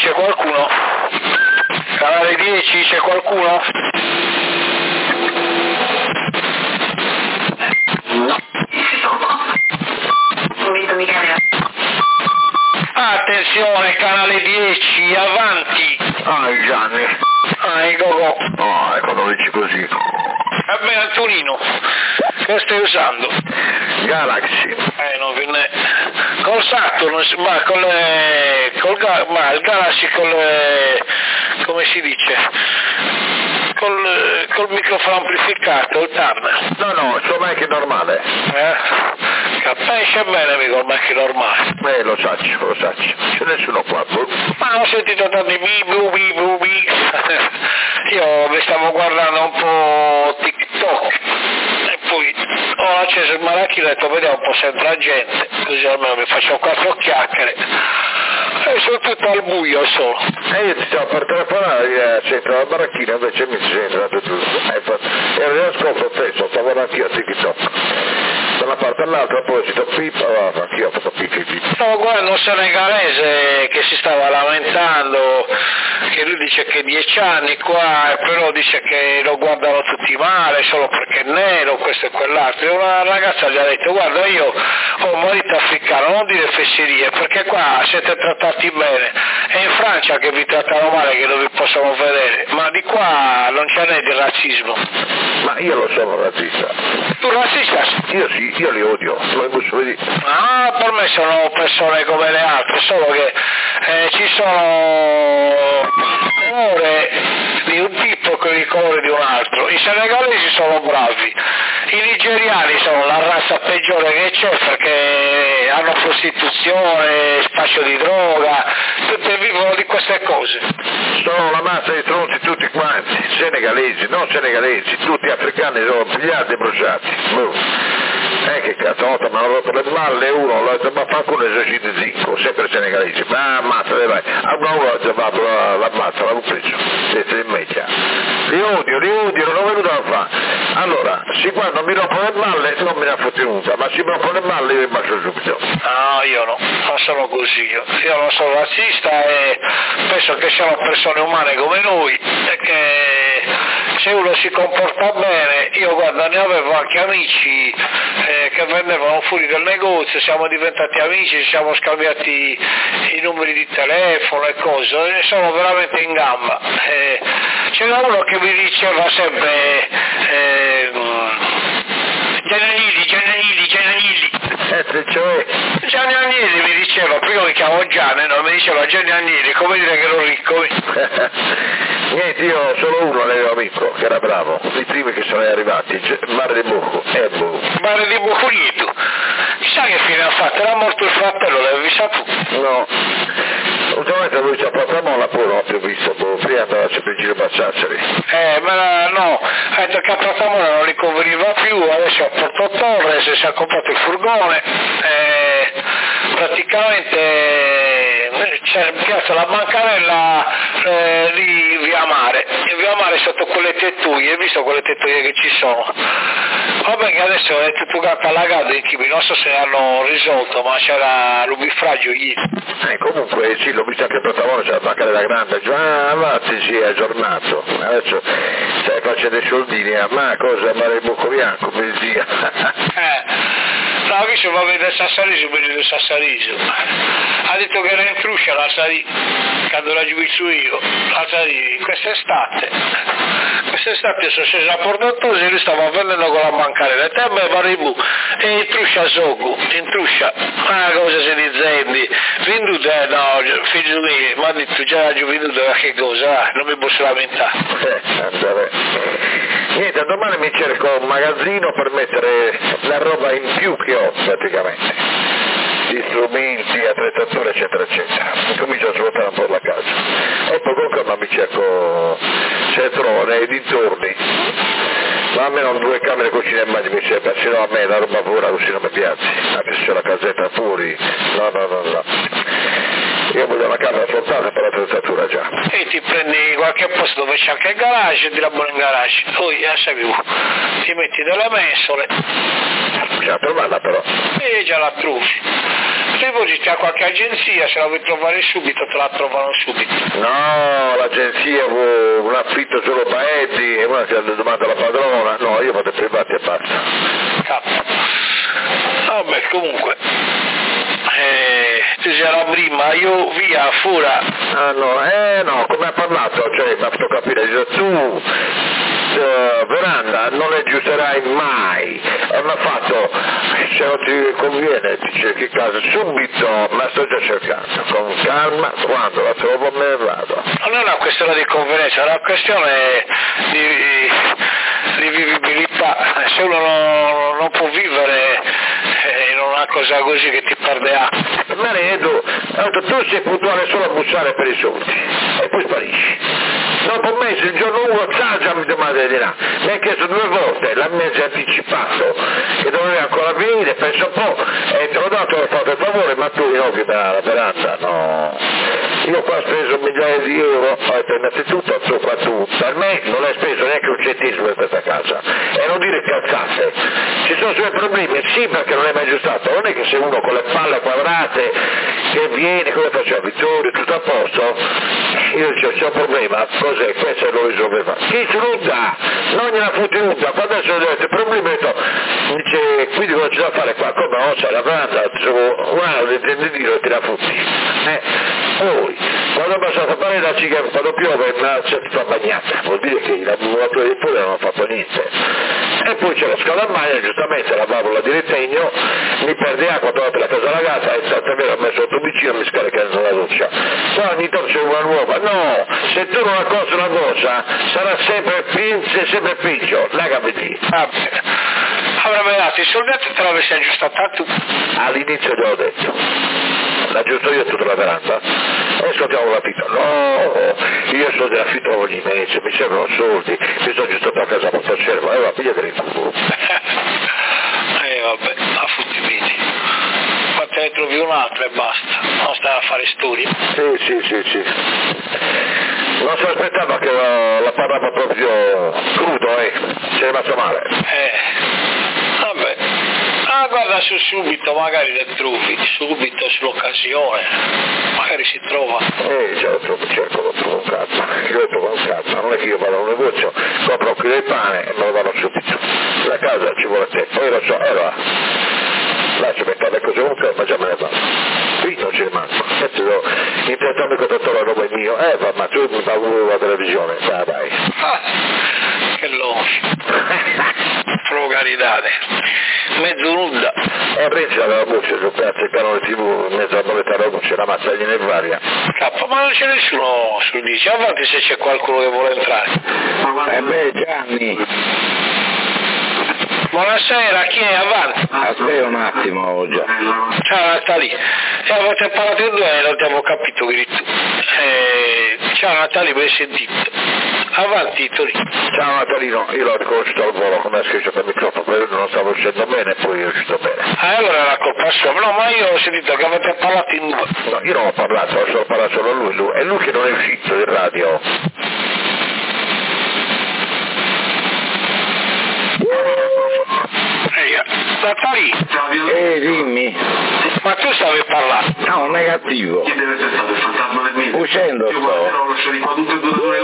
c'è qualcuno? Canale 10 c'è qualcuno? Attenzione, canale 10, avanti! Ah, il Gianni. Ah, il Gogò. No, ecco, lo dici così. Vabbè, Antonino, che stai usando? Galaxy. Non viene. Col Saturn, ma il Galaxy come si dice? Col microfono amplificato, il Turner. No, il suo mic è normale. Capisce bene mica il mic normale. Lo saccio. C'è nessuno qua. Ma ho sentito tanti bi. Io mi stavo guardando un po' TikTok e poi ho acceso il maracchino e ho detto vediamo un po' se entra gente, così almeno mi faccio 4 chiacchiere. E sono tutto al buio solo. E io ti stavo per telefonare al centro della baracchina, invece mi sei entrato tu. E riascolto stesso, stavo anch'io a TikTok. Da una parte all'altra, poi ci do pipa, anch'io ho fatto pipi. Stavo guardando un senegalese che si stava lamentando, che lui dice che 10 anni qua, però dice che lo guardano tutti male, solo perché è nero, questo e quell'altro. E una ragazza gli ha detto, guarda io ho un marito africano, non dire fesserie, perché qua siete trattati bene. È in Francia che vi trattano male, che non vi possono vedere, ma di qua non ce n'è di razzismo. Ma io lo sono razzista. Tu razzista? Io sì, io li odio, lo posso vedere. Ah, per me sono persone come le altre, solo che ci sono colore di un tipo che il colore di un altro. I senegalesi sono bravi, i nigeriani sono la razza peggiore che c'è perché hanno prostituzione, spaccio di droga, tutti vivono di queste cose. Sono la massa di stronzi tutti quanti, senegalesi, non senegalesi, tutti africani sono pigliati e bruciati. Che cazzo, mi hanno rotto le balle, uno l'ha detto ma fa con l'esercizio zinco, sempre senegalesi, ma ammazza, vai, a uno l'ha chiamato, l'ammazza, l'ha preso, siete in media. Li odio, non ho venuto a fare. Allora, se quando mi rompono le balle non me ne ha fottenuta, ma se mi rompono le balle io mi bacio subito. No, io no, non sono così, io non sono razzista e penso che siamo persone umane come noi e che se uno si comporta bene, io guarda ne avevo anche amici che vendevano fuori del negozio, siamo diventati amici, ci siamo scambiati i numeri di telefono e cose, e sono veramente in gamba. C'era uno che mi diceva sempre Gianni, Cioè? Gianni Agnelli mi diceva, prima mi chiamo Gianni, no, mi diceva Gianni Agnelli, come dire che ero ricco. Niente, io solo uno avevo amico che era bravo, i primi che sono arrivati, Mare di Bucco, Mare di Bucco Lieto. Chissà che fine ha fatto, era morto il fratello, l'avevi saputo? No. Ultimamente lui ci ha portato a Molla, poi non ho più visto, prima andava sempre in giro a Ciacceri. Ma no, ha detto che a Portamona non li conveniva più, adesso a Porto Torres si è comprato il furgone, praticamente c'è piazza la bancarella lì via Mare, e via Mare sotto quelle tettoie, hai visto quelle tettoie che ci sono? Vabbè che adesso è tutto catalogato in Chibi, non so se hanno risolto, ma c'era l'ubifragio ieri. Comunque sì, l'ho visto anche a Portamona, c'è la bancarella grande, avanti sì, è aggiornato, adesso stai facendo dei soldini, ma cosa, Mare Bucco Bianco, poesia. No, visto va a vedere Sassariso, vedo Sassariso. Ha detto che era in Truscia la Sarì, quando la giudico io, la Sarì, quest'estate sono sceso a Portottosi e lui stava vendendo con la bancarella, e te me Maribu, e in Truscia Sogu, in Truscia, ma cosa si dicendi? Venduto, no, figlio mio, mi ha detto già la venduto, che cosa, non mi posso lamentare. Niente, domani mi cerco un magazzino per mettere la roba in più che ho praticamente, gli strumenti, attrezzature eccetera eccetera, comincio a svuotare un po' la casa e poi con calma mi cerco se trovo nei dintorni, ma almeno 2 camere cucina e bagno mi serve, se no a me la roba pura così non mi piace, anche se c'è la casetta fuori, no. Io voglio una camera soltanto per l'attrezzatura già. E ti prendi qualche posto dove c'è anche il garage e ti la buona in garage. Poi ti metti delle mensole. Bisogna trovarla però. E già la trovi. Depositi a qualche agenzia, se la vuoi trovare subito te la trovano subito. No, l'agenzia vuole un affitto solo paesi e una che domanda alla padrona, no, io vado privati e basta. Vabbè, comunque, tu c'era prima, io via, fuori. Ah no, come ha parlato, cioè mi ha fatto capire, dice, tu Veranda non le aggiusterai mai, mi ha fatto, se non ti conviene ti cerchi casa subito, ma sto già cercando, con calma, quando la trovo me ne vado. Non è una questione di convenienza, è una questione di vivibilità, se uno non può vivere in una cosa così che ti perde acqua. Maredo, tu sei puntuale solo a bussare per i soldi e poi sparisci. Dopo un mese, il giorno 1, già mi domanda di là. Mi ha chiesto 2 volte, l'ha mese anticipato, che doveva ancora venire, penso un po', e te l'ho dato, ho fatto il favore, ma tu innocchi la veranda, no. Io qua ho speso migliaia di euro, ho detto innanzitutto tu qua tu, per me non hai speso neanche un centesimo per questa casa, e non dire cazzate. Ci sono suoi problemi, sì, perché non è mai aggiustato, non è che se uno con le palle quadrate che viene, come faceva Vittorio, tutto a posto, io dicevo c'è un problema, cos'è? Questo lo risolveva. Chi se lo dà? Non gliela fotte nuda, quando adesso ho detto il problema è dice, quindi cosa c'è da fare qua? Come no, c'è la veranda, un anno di tendino e te la fotti. Poi, quando ho passato a fare la cica, quando piove c'è tutta bagnata, vuol dire che i lavoratori di fuori non hanno fatto niente. E poi c'è la scaldamagna, giustamente la valvola di ritegno, mi perde acqua durante la casa ragazza e tanto è vero ho messo il tubicino e mi scaricando la doccia. Poi ogni tanto c'è una nuova, no, se tu non accosti una doccia sarà sempre peggio, la capiti. Avrebbe dato i soldati e te l'avessi aggiustata tu. All'inizio gliel'ho detto. L'aggiusto io tutta la veranda e ascoltiamo l'affitto, no, io sono dell'affitto ogni mese, mi servono soldi, mi sono aggiustato a casa molto cervo, va, pigliate il culo. Vabbè, a futti vedi, ma te ne trovi un altro e basta, non stai a fare storie. Sì. Non si aspettava che la parlava proprio crudo, ci è rimasto male. Vabbè. Guarda su subito, magari le trovi, subito sull'occasione, magari si trova. Già lo trovo, certo, lo trovo un cazzo, io lo trovo un cazzo, non è che io vado a un negozio, compro un chilo di pane e me lo vado subito. La casa ci vuole tempo, io lo so, allora, lascio mettere le cose comunque, ma già me ne vado. Qui non ci rimango, adesso intentando che tutto la roba è mio, ma tu mi fa la televisione, dai. Che longi. Procaritade, mezzo nuda. Prendi la voce sul pezzo del canale TV, in mezzo a boletta la voce, la mazzaglina e varia. Ma non c'è nessuno sul dice, avanti se c'è qualcuno che vuole entrare. Gianni. Buonasera, chi è? Avanti. Aspetta un attimo già. Ciao Natali, avete parlato in 2 e non abbiamo capito che tu. Ciao Natali, mi hai sentito? Avanti Tori. Ciao Natalino, io l'ho riconosciuto al volo come ha scritto per il microfono, però non stavo uscendo bene e poi è uscito bene. Allora la colpa sua, no, ma io ho sentito che avete parlato in 2. No, io non ho parlato, ho solo parlato solo a lui, è lui che non è uscito in radio. Natali? Dimmi. Ma tu stavi parlando? No, negativo. Chi deve essere stato il fantasma del mito? Uscendo Io guarderò, lascerò qua tutte e 2 le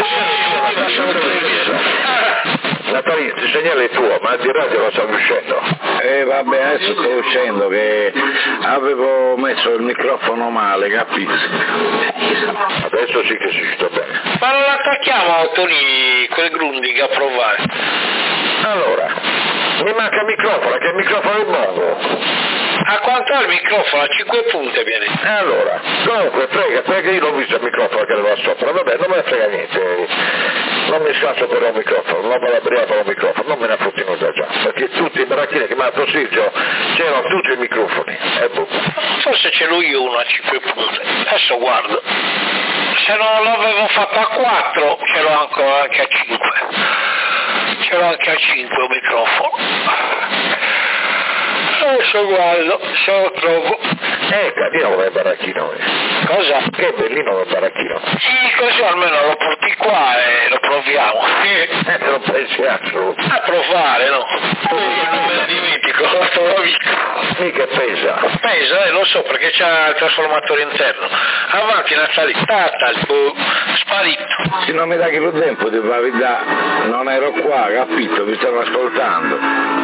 Natali, il segnale è tuo, ma di radio lo stavi uscendo. Vabbè, adesso sto uscendo che avevo messo il microfono male, capisci? Adesso sì che si uscito bene. Ma non attacchiamo Tony quel Grundig a provare? Allora, mi manca il microfono, che il microfono è buono. A quanto è il microfono? A 5 punte viene. Allora, comunque frega, perché io l'ho visto il microfono che era sopra, vabbè, non me ne frega niente. Non mi scazzo per un microfono, non vado a briare per un microfono, non me ne fotti nulla già, perché tutti i baracchini che mi ha dato Silvio c'erano tutti i microfoni, Forse ce l'ho io uno a 5 punte, adesso guardo. Se non l'avevo fatto a 4, ce l'ho ancora anche a 5. Ce l'ho anche a 5 un microfono. Adesso guardo, se lo trovo. Capiamo come baracchino è. Cosa? Che è bellino il baracchino. Sì, così almeno lo porti qua e lo proviamo. Non pensi altro. A provare, no? Non me ne dimentico, lo amico. Mica pesa. Pesa, lo so, perché c'ha il trasformatore interno. Avanti, Natali, sparito. Se non mi dà che lo tempo di verità, non ero qua, capito? Mi stanno ascoltando.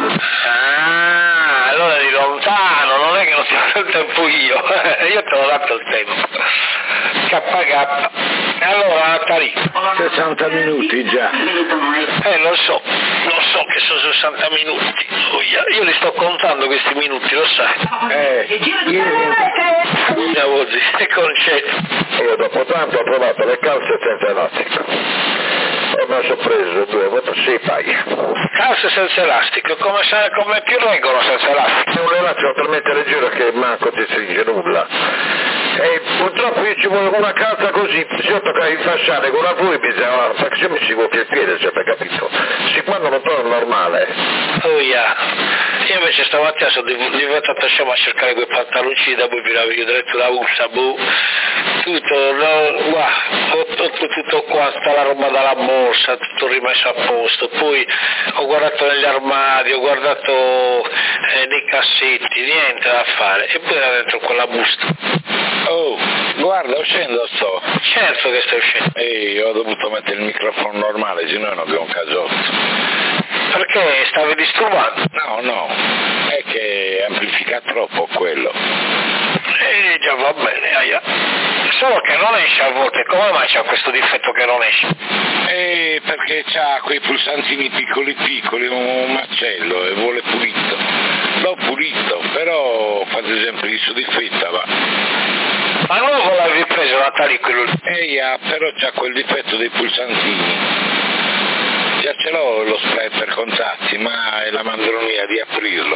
Ah, allora di lontano, non è che non ti ho dato il tempo io. Io te l'ho dato il tempo. KK. E allora, Natali? 60 minuti già. Lo so che sono 60 minuti. Io li sto contando questi minuti, lo sai. E concetto. Io dopo tanto ho provato le calze senza elastico. E mi sono preso 2 volte 6 paia. Calze senza elastico, come più reggono senza elastico? È un elastico talmente leggero che manco ti stringe nulla. E purtroppo io ci volevo una calza così, se io toccavo il fasciale con la voi bisogna, perché se mi si gonfia il piede, sempre capito? Si quando non trovo normale. Oh yeah. Io invece stamattina sono diventato scemo a cercare quei pantaloncini da voi vi avevo detto la USA, tutto, no, guarda, tutto qua, sta la roba dalla borsa, tutto rimesso a posto, poi ho guardato negli armadi, ho guardato nei cassetti, niente da fare, e poi era dentro quella busta. Oh, guarda, uscendo sto. Certo che stai uscendo. Io ho dovuto mettere il microfono normale, se no non abbiamo un casotto. Perché stavi disturbando? No, è che amplifica troppo quello. Già va bene, aia. Solo che non esce a volte, come mai c'ha questo difetto che non esce? Perché c'ha quei pulsantini piccoli, un macello e vuole pulito. L'ho pulito, però fate esempio il suo difetto va. Ma non l'avevi preso Natali quello lì? Però c'ha quel difetto dei pulsantini. Già ce l'ho lo spray per contatti, ma è la mandronia di aprirlo.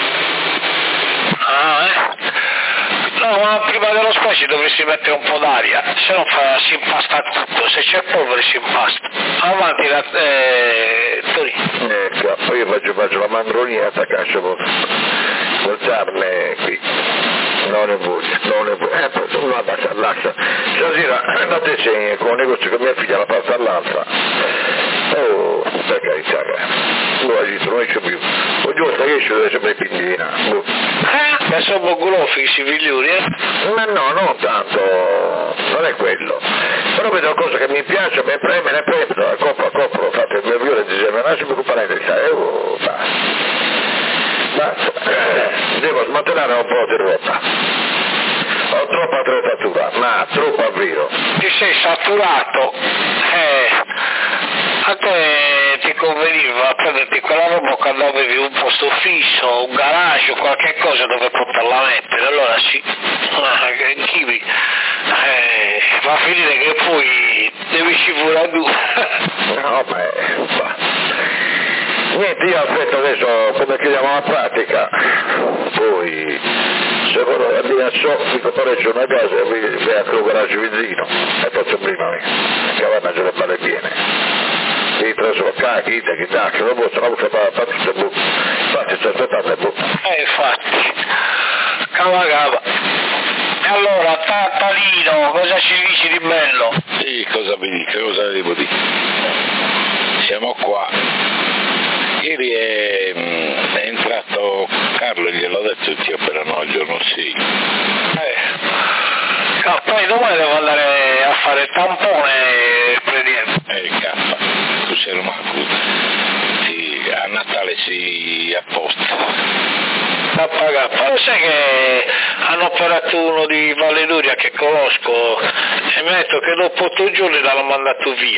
No, ma prima dello spray ci dovresti mettere un po' d'aria, se no si impasta tutto, se c'è polvere si impasta. Avanti, Tori. Ecco, io faccio la mandronia, attaccarci col sarne qui. Non è buono. Non la basta, lascia. Stasera andate segni con un negozio che mia figlia la passa all'altra. Oh, per carità, non esce più. Oggi sta che esce deve sempre pindina. Che sono gulofi, si figliuri, Ma no, non tanto, non è quello. Però vedo cose che mi piacciono, mi preme, ne prendo, copro, fate il mio viola e dice, ma non si preoccupare in realtà, basta. Devo smantellare un po' di roba. Ho troppa attrezzatura, ma troppo vero. Ti sei saturato, a te ti conveniva prenderti quella roba quando avevi un posto fisso, un garage o qualche cosa dove poterla mettere, allora sì, chibi, va a finire che poi devi scivolare tu. No, niente, io aspetto adesso come chiudiamo la pratica, poi se voglio andare a dico pareggio una casa e vai a quel garage vicino e faccio prima la cavanna ce le palle piene. Devi preso cacchi, che non posso, non posso fare infatti sto aspettando infatti, cava. E allora, Tattalino, cosa ci dici di bello? Sì, cosa vi dico, cosa devo dire? Siamo qua. Ieri è entrato Carlo, gliel'ho detto che ti operano al giorno 6. Poi domani devo andare a fare il tampone e prelievo. Tu sei romano, sì, a Natale si apposta. Lo sai che hanno operato uno di Valeduria che conosco e mi ha detto che dopo 8 giorni l'hanno mandato via.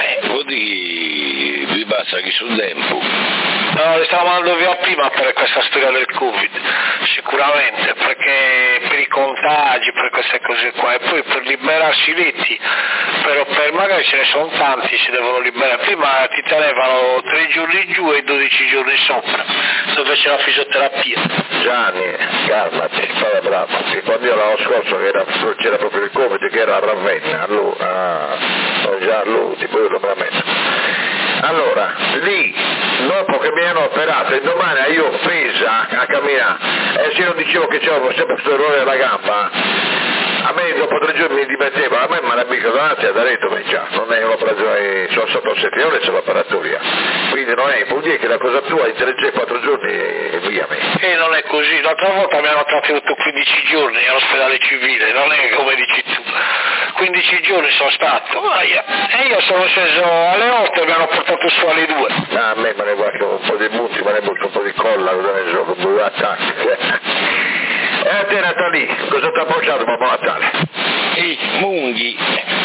Vi basta che sul tempo. No, li stavo mandando via prima per questa storia del Covid, sicuramente, perché per i contagi, per queste cose qua, e poi per liberarsi i letti, però per magari ce ne sono tanti, si devono liberare, prima ti tenevano 3 giorni giù e 12 giorni sopra, dove c'è la fisioterapia. Gianni, calmati, stai bravo, che quando io l'anno scorso c'era proprio il Covid che era a Ravenna, già lui, tipo io lo me la metto. Allora, lì, dopo che mi hanno operato e domani io ho presa a camminare, e se io dicevo che c'avevo sempre questo errore alla gamba, a me dopo 3 giorni mi dimettevo, a me mi hanno mica davanti a detto già, non è un'operazione, sono stato 7 ore e c'è l'operatoria, quindi non è, vuol dire che la cosa tua in 3-4 giorni e via me. E non è così, l'altra volta mi hanno trattenuto 15 giorni all'ospedale civile, non è come dici tu, 15 giorni sono stato, e io sono sceso alle 8 e mi hanno portato su alle 2. A me ne guarda un po' di punti, me ne butto un po' di colla, cosa ne so, con 2 attacchi. E a te Natali, cosa ti ha bruciato Babbo Natale? I munghi.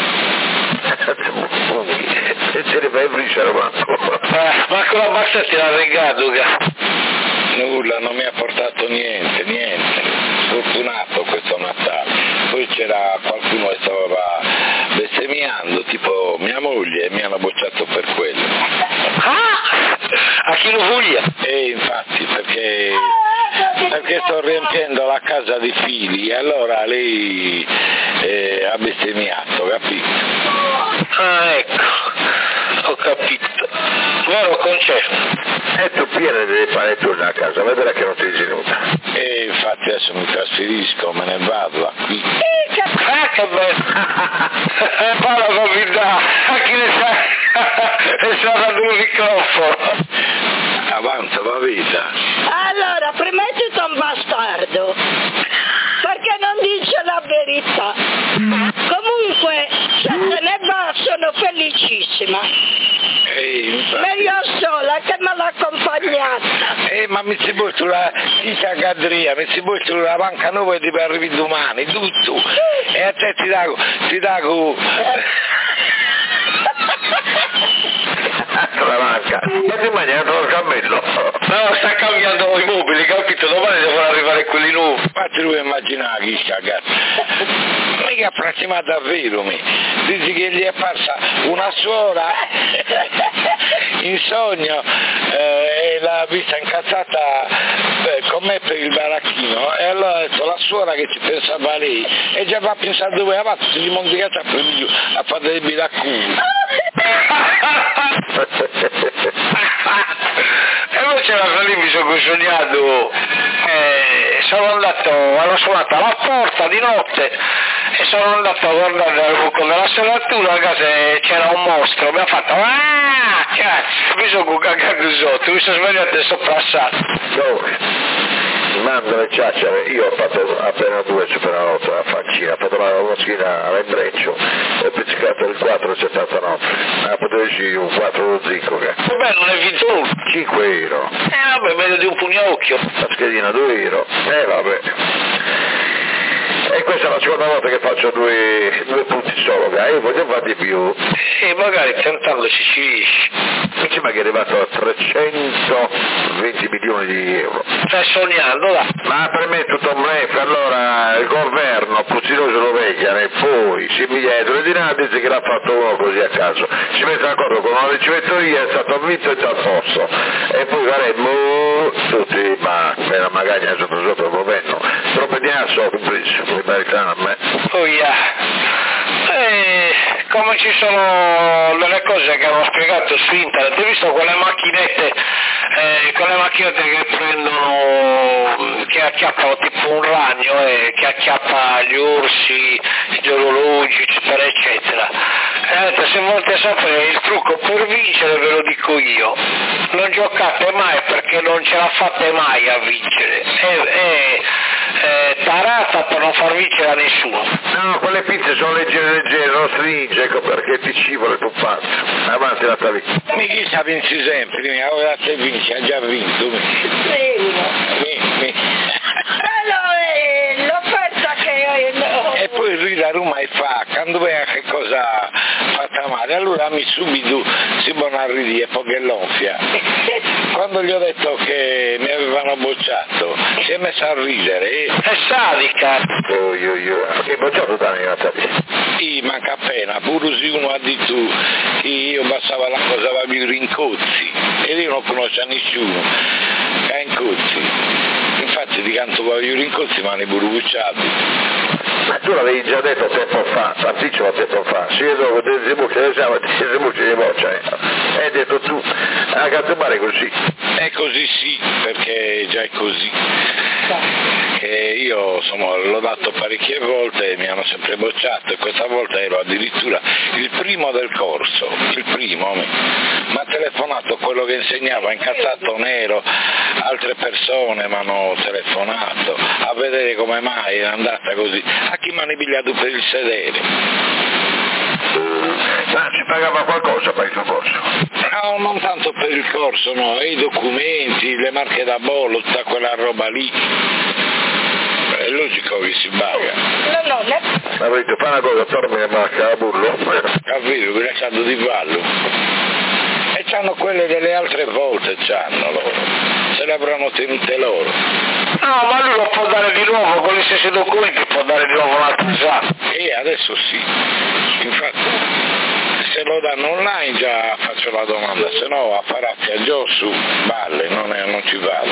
Munghi, e ce ne fai briciare manco. Ma con la bassa ti l'ha regato, Nulla, non mi ha portato niente. Sfortunato questo Natale. Poi c'era qualcuno che stava bestemmiando, tipo mia moglie, e mi hanno bocciato per quello. A chi lo voglia? Infatti, perché sto riempiendo la casa di fili e allora lei ha bestemmiato, capito? Ecco, ho capito. Vero Concerto? E tu Piero devi fare tu a casa, vedrai che non ti dici nulla. E infatti adesso mi trasferisco, me ne vado da qui. Che bello! Parla capità, a chi ne sa? È stato un microfono. Avanza la vita. Allora, prima di tutto è un bastardo, perché non dice la verità. Comunque, se se ne va sono felicissima. Meglio sola che me l'ha accompagnata. Ma mi si può sulla Tita Gadria, mi si può sulla banca nuova di per arrivi domani, tutto. E a te ti dago... La banca, e ti mangiato il cammello. No, sta cambiando i mobili, capito? Domani devono arrivare quelli nuovi. Fatti lui immaginare chi sta cazzo. Mica approcciama davvero me. Dici che gli è apparsa una suora in sogno e l'ha vista incazzata con me per il baracchino e allora ha detto la suora che ci pensava lei e già va a pensare dove avanti, si dimondicata a fare dei bilaccuti. E poi c'era lì, mi sono sognato, hanno suonato alla porta di notte e sono andato a guardare con la serratura a casa e c'era un mostro, mi ha fatto cazzo, mi sono cagato sotto, mi sono svegliato e sono passato. Dove? Mando le ciacciare, io ho fatto appena 2 superanotte a faccina, ho fatto una schina all'embreccio e ho pizzicato il 4,79, ma potevo uscire un 4 zicco che... Vabbè, non è vinto nulla. 5 euro. Vabbè, meglio di un pugnocchio. La schedina 2 euro, vabbè. E questa è la seconda volta che faccio due punti solo, io voglio fare di più. E magari tentandoci ci riesci. Insomma che è arrivato a 320 milioni di euro. Stai sognando, là. Ma per me è tutto un bluff, allora il governo Puzzinoso lo vecchia e poi si indietro e di là dice che l'ha fatto uno così a caso. Si mette d'accordo con una ricevettoria, è stato vinto e dal posto. E poi faremo tutti, ma me la magagna sotto il governo. Troppo di asso, compreso, mi meritano a me. Oh yeah. Come ci sono le cose che avevo spiegato su internet, hai visto quelle macchinette che prendono, che acchiappano tipo un ragno e che acchiappa gli orsi, gli orologi, eccetera, eccetera. Se volete sapere il trucco per vincere ve lo dico io, non giocate mai perché non ce la fate mai a vincere, tarata per non far vincere a nessuno. No, quelle pinze sono leggere, non stringe, ecco perché ti scivoli tu pazzo. Avanti la tua vita. Mi chi sa vinci sempre, ora se vinci, ha già vinto. L'offerta che e poi lui la Roma e fa, quando vede che cosa fatta male, allora mi subito si buona a ridere, poi che l'onfia. Quando gli ho detto che mi avevano bocciato, si è messo a ridere. È sadica. Che bocciato da me, Natale? Sì, manca appena, pure se uno ha detto che io passava la cosa per i rincozzi, e io non conosco nessuno, che ha incozzi. Infatti di canto per i rincozzi mi hanno pure bocciati. Ma tu l'avevi già detto tempo fa, tantissimo tempo fa, se io devo dire di boccia, hai detto tu, a cazzo male così. È così sì, perché già è così. che io l'ho dato parecchie volte e mi hanno sempre bocciato, e questa volta ero addirittura il primo del corso, il primo. Mi ha telefonato quello che insegnava, incazzato nero, altre persone mi hanno telefonato a vedere come mai è andata così, a chi mi hanno pigliato per il sedere. Ma ci pagava qualcosa per il tuo corso? No, non tanto per il corso, no, i documenti, le marche da bollo, tutta quella roba lì. È logico che si paga. No, Ma avete fa una cosa, torni a marca a burlo? Capito, mi lasciando di ballo. E c'hanno quelle delle altre volte, c'hanno loro. Se le avranno tenute loro. No, ma lui lo può dare di nuovo, con gli stessi documenti può dare di nuovo l'altro esame. E adesso sì. Infatti, se lo danno online già faccio la domanda, se no a Farazzi a Giossu, balle, non ci vado.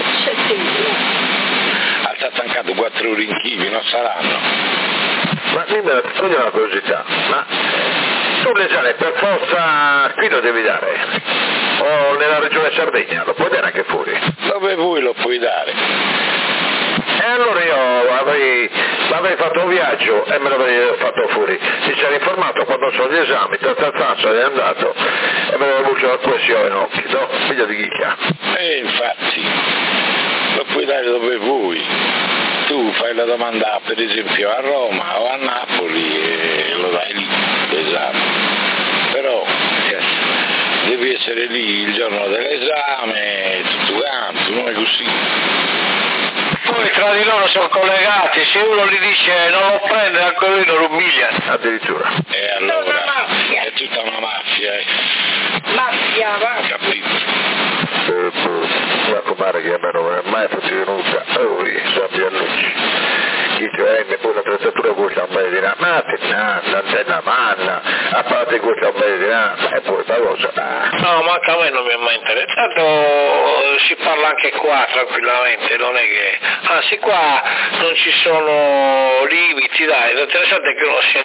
Alza stancato 4 ore in chivi, non saranno. Ma dimmi, togliamo una curiosità, ma tu l'esame per forza qui lo devi dare? O nella regione Sardegna, lo puoi dare anche fuori? Dove vuoi lo puoi dare. E allora io avrei fatto un viaggio e me l'avrei fatto fuori. Mi sarei informato quando sono gli esami, sarei andato e me l'avrei avuto la poesia in occhi, no? Figlio di chicchia. Infatti, lo puoi dare dove vuoi. Tu fai la domanda per esempio a Roma o a Napoli e lo dai lì l'esame. Però devi essere lì il giorno dell'esame, tutto quanto, non è così. Poi tra di loro sono collegati, se uno gli dice non lo prende anche lui lo umiglia. Addirittura. E allora è tutta una mafia. Mafia, va. Capito? La comare che a me non è mai venuta, sappia luci. Chi c'è, poi l'attrezzatura costa un paio di rame, l'antenna manna, a parte costa un paio di rame, e poi la cosa. No, ma anche a me non mi è mai interessato, si parla anche qua tranquillamente, non è che... Anzi qua non ci sono limiti, dai, l'interessante è che uno sia...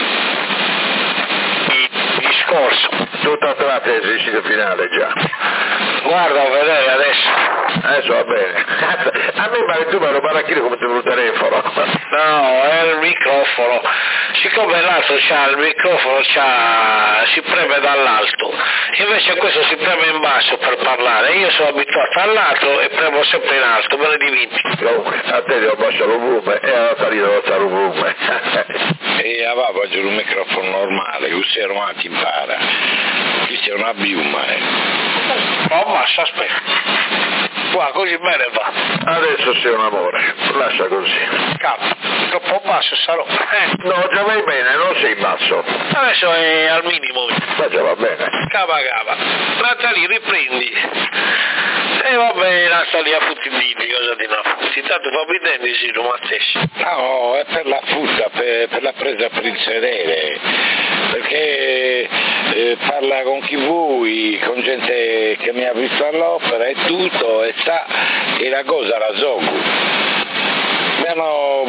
discorso. Tutta tratta è il sito finale già. Guarda, vedrai adesso. Adesso va bene. A me pare tu mi baracchino come ti vuole il telefono. No, è il microfono. Siccome l'altro c'ha il microfono, si preme dall'alto. Invece questo si preme in basso per parlare. Io sono abituato all'alto e premo sempre in alto, me ne dimentico. Comunque, a te devo abbassare il volume e alla salita devo alzare il volume. E aveva giù un microfono normale, così ormai impara. Qui c'è una biuma. Oh, massa, aspetta. Qua, così bene va. Adesso sei un amore, lascia così. Capo, troppo basso sarò. No, già vai bene, non sei basso. Adesso è al minimo. Ma già va bene. Cava. Natalie, riprendi. E vabbè, Natalie a futtindini, cosa di una futti. Tanto fa bidendo sì, ma stesso. No, è per la frutta, per la presa per il sedere. Perché parla con chi vuoi, con gente che mi ha visto all'opera e tutto, e sa che la cosa la Zogu. Mi hanno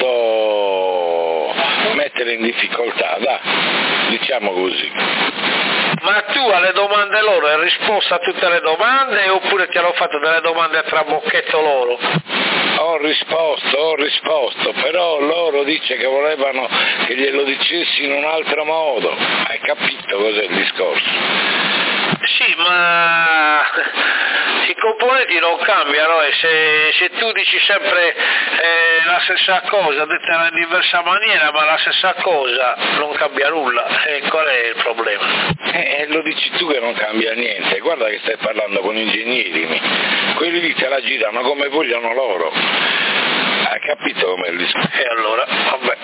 voluto mettere in difficoltà, diciamo così. Ma tu alle domande loro hai risposto a tutte le domande oppure ti hanno fatto delle domande a trabocchetto loro? Ho risposto, però loro dice che volevano che glielo dicessi in un altro modo. Hai capito cos'è il discorso? Sì, ma i componenti non cambiano e se tu dici sempre la stessa cosa, detta in diversa maniera, ma la stessa cosa non cambia nulla, qual è il problema? Lo dici tu che non cambia niente, guarda che stai parlando con ingegneri, quelli lì te la girano come vogliono loro. Hai capito com'è il discorso? E allora, vabbè.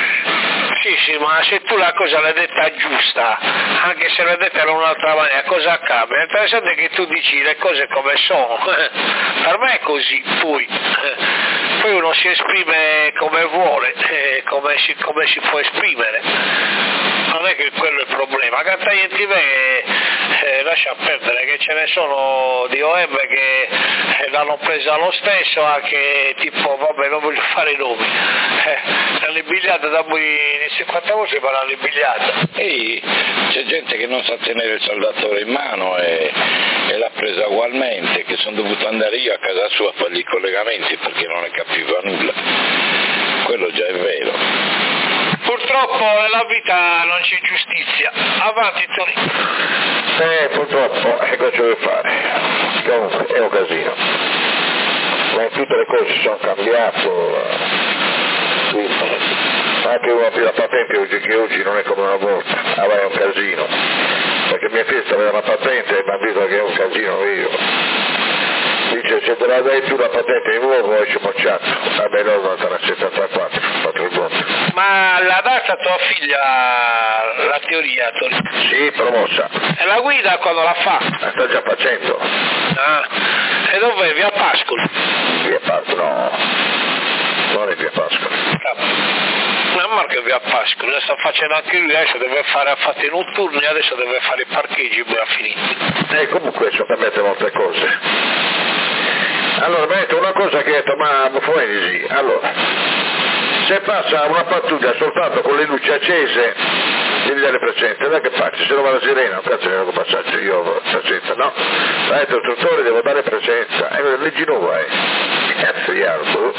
Sì, ma se tu la cosa l'hai detta giusta, anche se l'hai detta in un'altra maniera, cosa cambia? È interessante che tu dici le cose come sono. Per me è così, poi uno si esprime come vuole, come si può esprimere. Non è che quello è il problema. Cantaglienti lascia perdere che ce ne sono di OM che l'hanno presa lo stesso, anche tipo, vabbè, non voglio fare i nomi, l'allibigliata da voi nel 52 si parla all'ibigliata. Ehi, c'è gente che non sa tenere il saldatore in mano e l'ha presa ugualmente, che sono dovuto andare io a casa sua a fargli i collegamenti perché non ne capiva nulla. Quello già è vero. Purtroppo nella vita non c'è giustizia. Avanti Tony. Purtroppo, cosa ci vuoi fare? Comunque è un casino. Ma tutte le cose sono cambiate, quindi anche una la patente oggi che oggi non è come una volta, è un casino. Perché mia figlia aveva una patente e mi ha detto che è un casino vero. Dice, se te la dai tu la patente di nuovo esce bocciato. Vabbè, loro non stanno a 74, fatto il conto. Ma la data tua figlia la teoria, Tony? Sì, promossa. E la guida quando la fa? La sta già facendo. Ah, e dov'è? Via Pascoli? Via Pascoli, no. Non è via Pascoli. Ma che via Pascoli, la sta facendo anche lui, adesso deve fare affari notturni, adesso deve fare i parcheggi, poi ha finito. Comunque sono cambiate molte cose. Allora, mi ha detto una cosa che ha detto, ma Fuenisi, allora, se passa una pattuglia soltanto con le luci accese, devi dare precedente, non è che faccio, se non va la sirena, non cazzo ne devo passaggio, io precedenza, no, ha detto il istruttore devo dare precedenza, e leggi nuova, cazzo di arbo.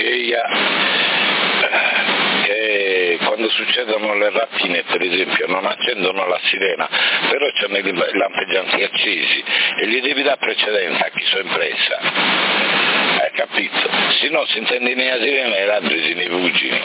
Che quando succedono le rapine, per esempio, non accendono la sirena, però c'hanno i lampeggianti accesi e gli devi dare precedenza a chi sono impressa. Hai capito? Se no si intende la sirena e l'altro si ne fuggono.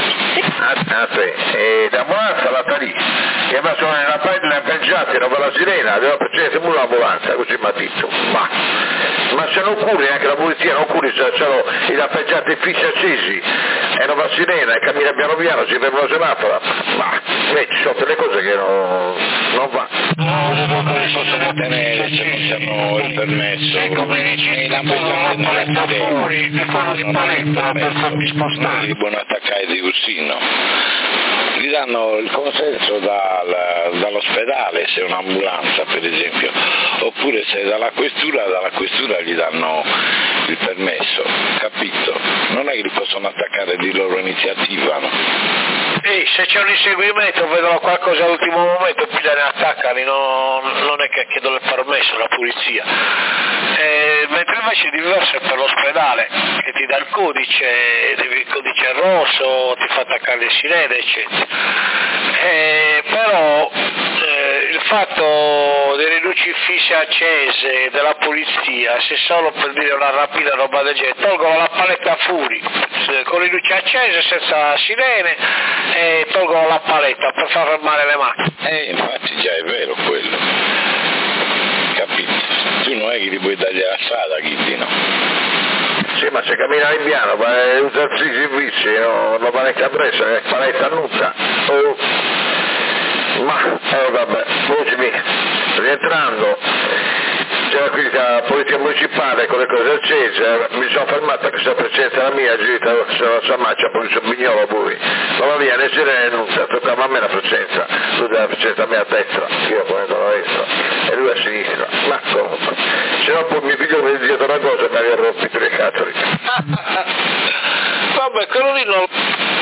Da ambulanza la lì, e ma sono nella parte lampeggiati, non va la sirena, aveva precedente pure l'ambulanza, così mi ha detto. Ma se non curi, anche la polizia non curi, se sono i lampeggiati fissi accesi e non va sirena e cammina piano piano, si ferma la semafora, ma ci sono delle cose che non va. Non li possono tenere se non si hanno il permesso, i lampeggianti non li fuori, li fanno di paletta per farli spostare. Non li buono attaccare di Ussino. Gli danno il consenso dall'ospedale se è un'ambulanza per esempio, oppure se è dalla questura gli danno il permesso, capito? Non è che li possono attaccare di loro iniziativa, no? Se c'è un inseguimento, vedono qualcosa all'ultimo momento, poi ne attaccano, non è che chiedono il permesso alla polizia. Mentre invece è diverso per l'ospedale, che ti dà il codice rosso, ti fa attaccare le sirene, eccetera. Però il fatto delle luci fisse accese della polizia, se solo per dire una rapida roba del genere, tolgono la paletta fuori, con le luci accese senza sirene, e tolgono la paletta per far fermare le macchine. Infatti già è vero quello, capito? Tu non è che li puoi tagliare la strada, Chiti, no? Sì, ma se cammina in piano, usa il servizio, non paletta presa, è paletta nuda. Ma, vabbè, poi rientrando, c'era qui la polizia municipale con le cose accese, mi sono fermato a questa presenza la mia, girita sulla sua macchia, poi sono Bignolo poi, ma va via, le sirene non toccava a me la presenza, lui dava la presenza a me a destra, io poi a destra, e lui a sinistra, ma comunque, se no poi mio figlio mi dice una cosa e mi aveva rotto le catoli. Vabbè, quello lì non...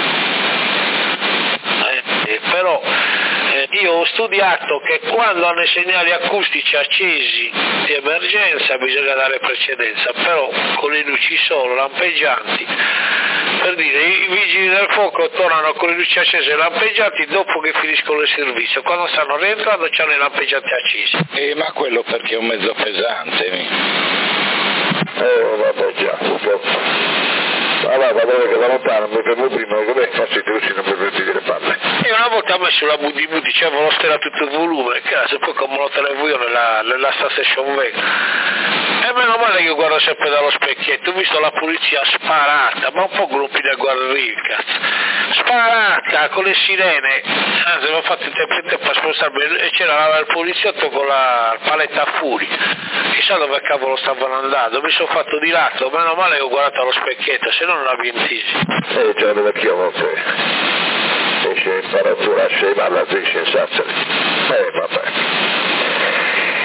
però io ho studiato che quando hanno i segnali acustici accesi di emergenza bisogna dare precedenza, però con le luci solo, lampeggianti, per dire i vigili del fuoco tornano con le luci accese e lampeggianti dopo che finiscono il servizio, quando stanno rientrando c'hanno i lampeggianti accesi. Ma quello perché è un mezzo pesante, vabbè già, allora padrone che da lontano mi fermo prima, come faccio tu se non mi prendi le palle? E una volta ho messo la Budi, cioè volevo stare a tutto il volume, cazzo, poi come lo tenevo io nella station wagon. E meno male che io guardo sempre dallo specchietto, ho visto la polizia sparata, ma un po' gruppi da guardare, cazzo. Sparata con le sirene, anzi mi ho fatto in tempo a spostarmi e c'era il poliziotto con la paletta a fuori. Chissà dove cavolo stavano andando, mi sono fatto di lato, meno male che ho guardato allo specchietto, se no non l'avevo intesi. C'è una vecchia volta, esce imparatura, esce balla, esce in sassari, vabbè.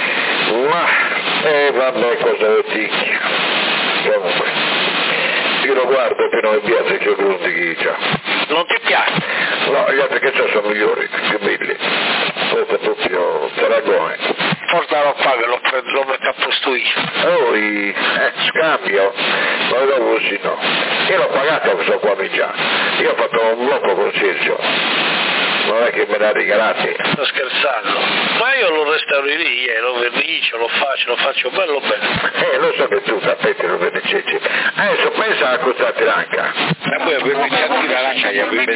Vabbè, cosa lo ticchia. Comunque, io lo guardo che non mi piace che Grundy già. Non ti piace? No, gli altri che c'ho sono migliori, più belli. Questo è proprio paragone. Portalo qua che lo metto a posto io. Poi, scambio, ma dopo così no. Io l'ho pagato questo qua già. Io ho fatto un blocco con Sergio. Non è che me l'ha regalati. Sto scherzando. Ma io lo restaurerei, lo vernicio, lo faccio bello bene. Lo so che tu sapete lo vernici. Adesso pensa a questa tiranca. E poi a verniciare la tiranca gli avevi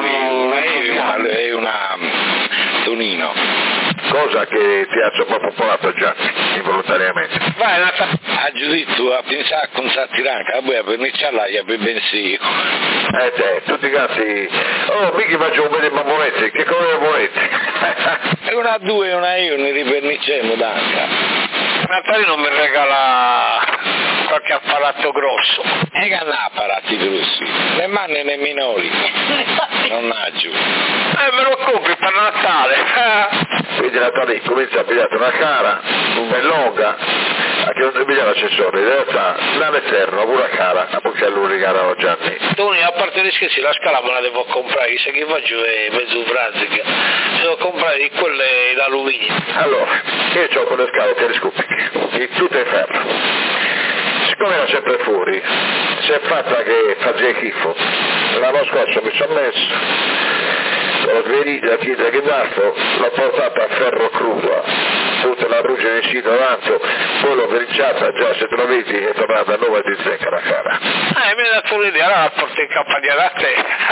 è una Tonino. Cosa che ti ha soppopolato già, involontariamente. Vai, a giudizio, a pensare con questa tiranca, poi a verniciarla gli avevi bensì. Te, tutti quanti. Oh, mica faccio un bel mammonetti, che come mammonetti? E una a due e una io ne rivernicemmo d'anca. Natalino mi regala qualche apparato grosso. E che hanno apparati grossi? Né manne né minori. Non aggiù. Me lo compri per Natale. Quindi Natale comincia a pigliare una cara, un bell'onga, a che non si piglia l'accessorio, in realtà l'all'esterno, pure cara, a perché lui regalava Gianni. Tony, a parte gli scherzi, la scala me la devo comprare, chissà che faccio è mezzo franzica. Devo comprare di quelle d'alluminio. Allora, io ho quelle scale telescopiche, di tutto in ferro. Siccome era sempre fuori, si è fatta che faceva schifo. L'anno scorso mi sono messo, l'ho sverita, la chiesa che dato, l'ho portata a ferro crudo, tutta la luce nel sito davanti, poi l'ho vericiata, già se te lo vedi è tornata a nuova di zecca la cara. Mi hai dato un'idea, allora la porto in campagna da te.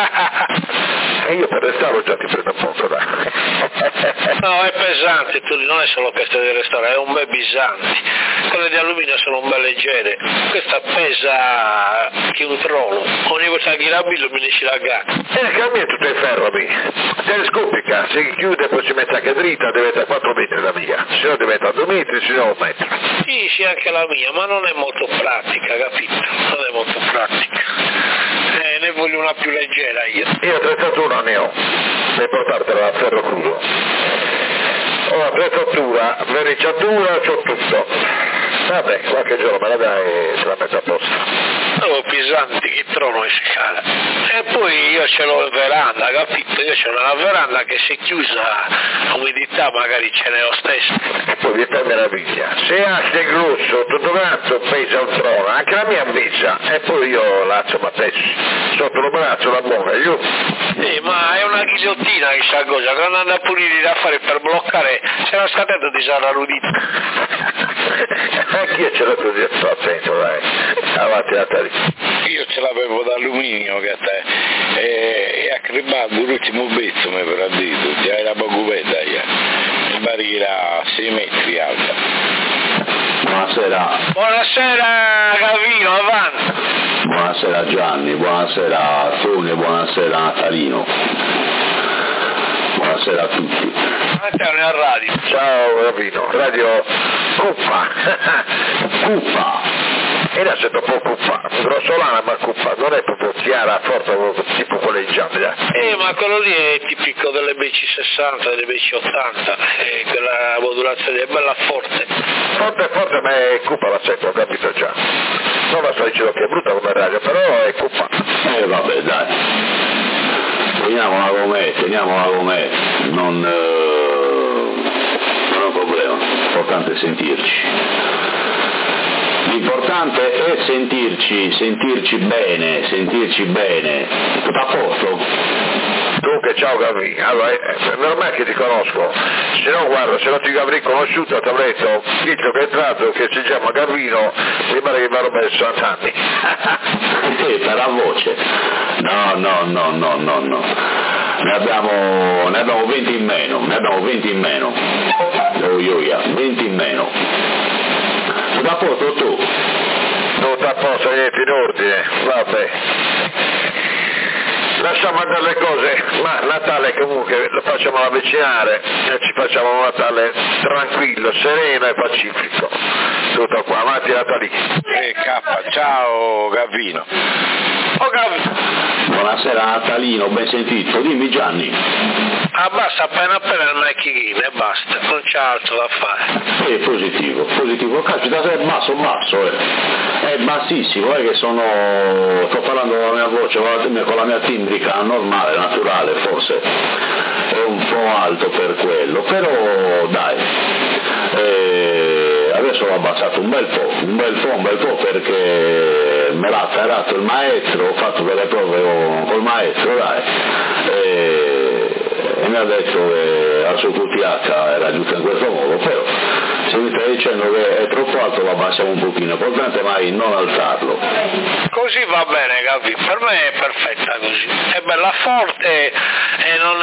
E io per restare già ti prendo un poco da. No, è pesante, tu non è solo questa del restaurante, è un bel bisanti. Quelle di alluminio sono un bel leggere, questa pesa che un trollo. Ogni volta che la billo mi esce la gana. Che a me è tutto in ferro, telescopica, si chiude e poi si mette anche dritta, diventa 4 metri la mia, se no diventa 2 metri, se no 1 metro. Sì, anche la mia, ma non è molto pratica, capito? Non è molto pratica. Ne voglio una più leggera io. Io attrezzatura ne ho, per portartela a ferro crudo. Ho attrezzatura, verniciatura, c'ho tutto. Vabbè, qualche giorno me la dai e te la metto a posto. Oh, pesanti, che trono e scala. E poi io ce l'ho in veranda, capito? Io c'ho una veranda che se è chiusa l'umidità magari ce n'è lo stesso. E poi vi fai meraviglia. Se è grosso, tutto quanto pesa un trono, anche la mia pesa, e poi io l'alzo matessi. Sotto lo braccio la buona, giù. Sì, ma è una ghigliottina questa cosa, quando anda a pulire da fare per bloccare, se la scatetta ti sarà l'udito. Anch'io ce l'ho così, sto attento, dai. Avanti la taglia. Io ce l'avevo d'alluminio che a te e a Cribaldo l'ultimo pezzo mi verrà detto, ti hai la bocubetta io, mi pare che era 6 metri alta. Buonasera. Buonasera Gavino, avanti. Buonasera Gianni, buonasera Tony, buonasera Natalino. Buonasera a tutti. Andiamo a radio. Ciao Gavino, radio Cuppa. Cuppa. Era sempre un po' cuppa, grossolana ma cuppa, non è proprio chiara, forte, tipo quelle gialle. Ma quello lì è tipico delle BC60, delle BC80, quella modulazione è bella forte. Forte, ma è cuppa, la sento, ho capito già. Non la sto dicendo che è brutta come radio, però è cuppa. Vabbè, dai. Teniamola com'è, non è un problema, l'importante è sentirci. L'importante è sentirci bene. Tutto a posto? Dunque, ciao Gavri, allora, meno male che ti conosco, se no guarda, se non ti avrei conosciuto ti avrei detto, dico che è entrato, che si chiama Gavino, mi pare che mi hanno messo 60 anni. Per la voce. No. Ne abbiamo 20 in meno. Ioia, 20 in meno. Tutto a posto tu? Tutto a posto, niente in ordine, vabbè. Lasciamo andare le cose, ma Natale comunque lo facciamo avvicinare e ci facciamo un Natale tranquillo, sereno e pacifico. Tutto qua, avanti Natali. Ciao Gavino. Oh Gavino. Buonasera Natalino, ben sentito, dimmi Gianni. Basta appena il Mechichin e basta, non c'è altro da fare. Positivo, capita se è basso, è bassissimo, che sto parlando con la mia voce, con la mia timbrica normale, naturale, forse è un po' alto per quello, però dai, adesso l'ho abbassato un bel po' perché me l'ha afferrato il maestro, ho fatto delle prove col maestro, dai, e mi ha detto che la sua QTH era giusta in questo modo, però se mi stai dicendo che è troppo alto lo abbassiamo un pochino, l'importante mai non alzarlo. Così va bene, capi? Per me è perfetta così, è bella forte e non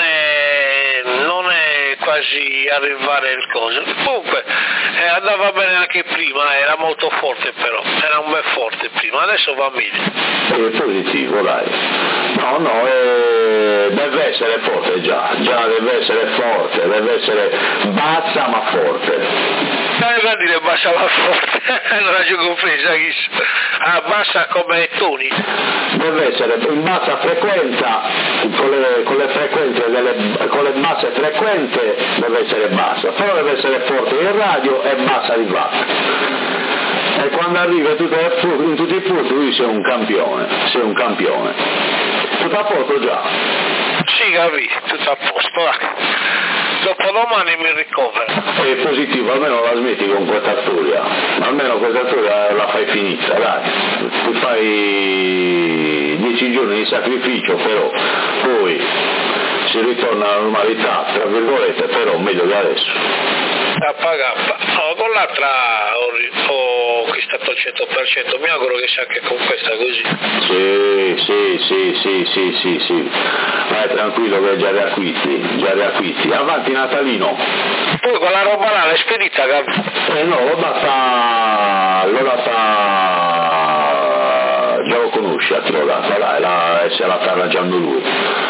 è quasi arrivare il coso. Comunque andava bene anche prima, era molto forte però, era un bel forte prima, adesso va bene. È positivo, dai. No, deve essere forte già deve essere forte, deve essere bassa ma forte. Vuol dire bassa ma forte? Non ho già compreso, bassa come toni. Deve essere in bassa frequenza, con le frequenze con le basse frequenze deve essere bassa, però deve essere forte in radio e bassa di vac. E quando arriva in tutti i punti lui sei un campione. Tutto a posto già? Sì, capito, tutto a posto, dai. Dopodomani mi ricovero. È positivo, almeno la smetti con questa storia, almeno questa storia la fai finita, dai. Tu fai 10 giorni di sacrificio, però poi si ritorna alla normalità, tra virgolette, però meglio di adesso. No, con l'altra ho acquistato al 100%, mi auguro che sia anche con questa così. Sì. Vai tranquillo che già riacquisti. Avanti Natalino. Poi quella roba là l'hai spedita, capi? No, l'ho data, già lo conosci, te l'ho data, dai, se la sta arrangiando lui.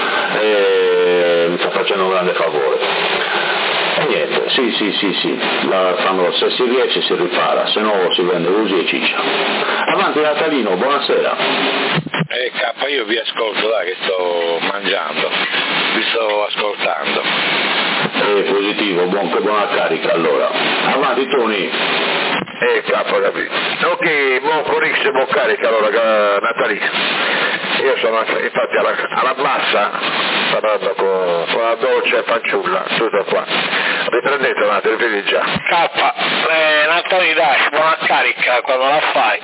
Mi sta facendo un grande favore. E niente, sì, la fanno, se si riesce si ripara, se no si vende così e ciccia. Avanti Natalino, buonasera. K, io vi ascolto, dai, che sto mangiando, vi sto ascoltando. Positivo, buona carica allora. Avanti Tony. Capo, capito. Ok, buon Corix e buon carica allora Natalino. Io sono infatti alla bassa, parlando con la dolce e fanciulla, tutto qua. Riprendete un attimo, vedi già. Natali, dai, buona carica quando la fai.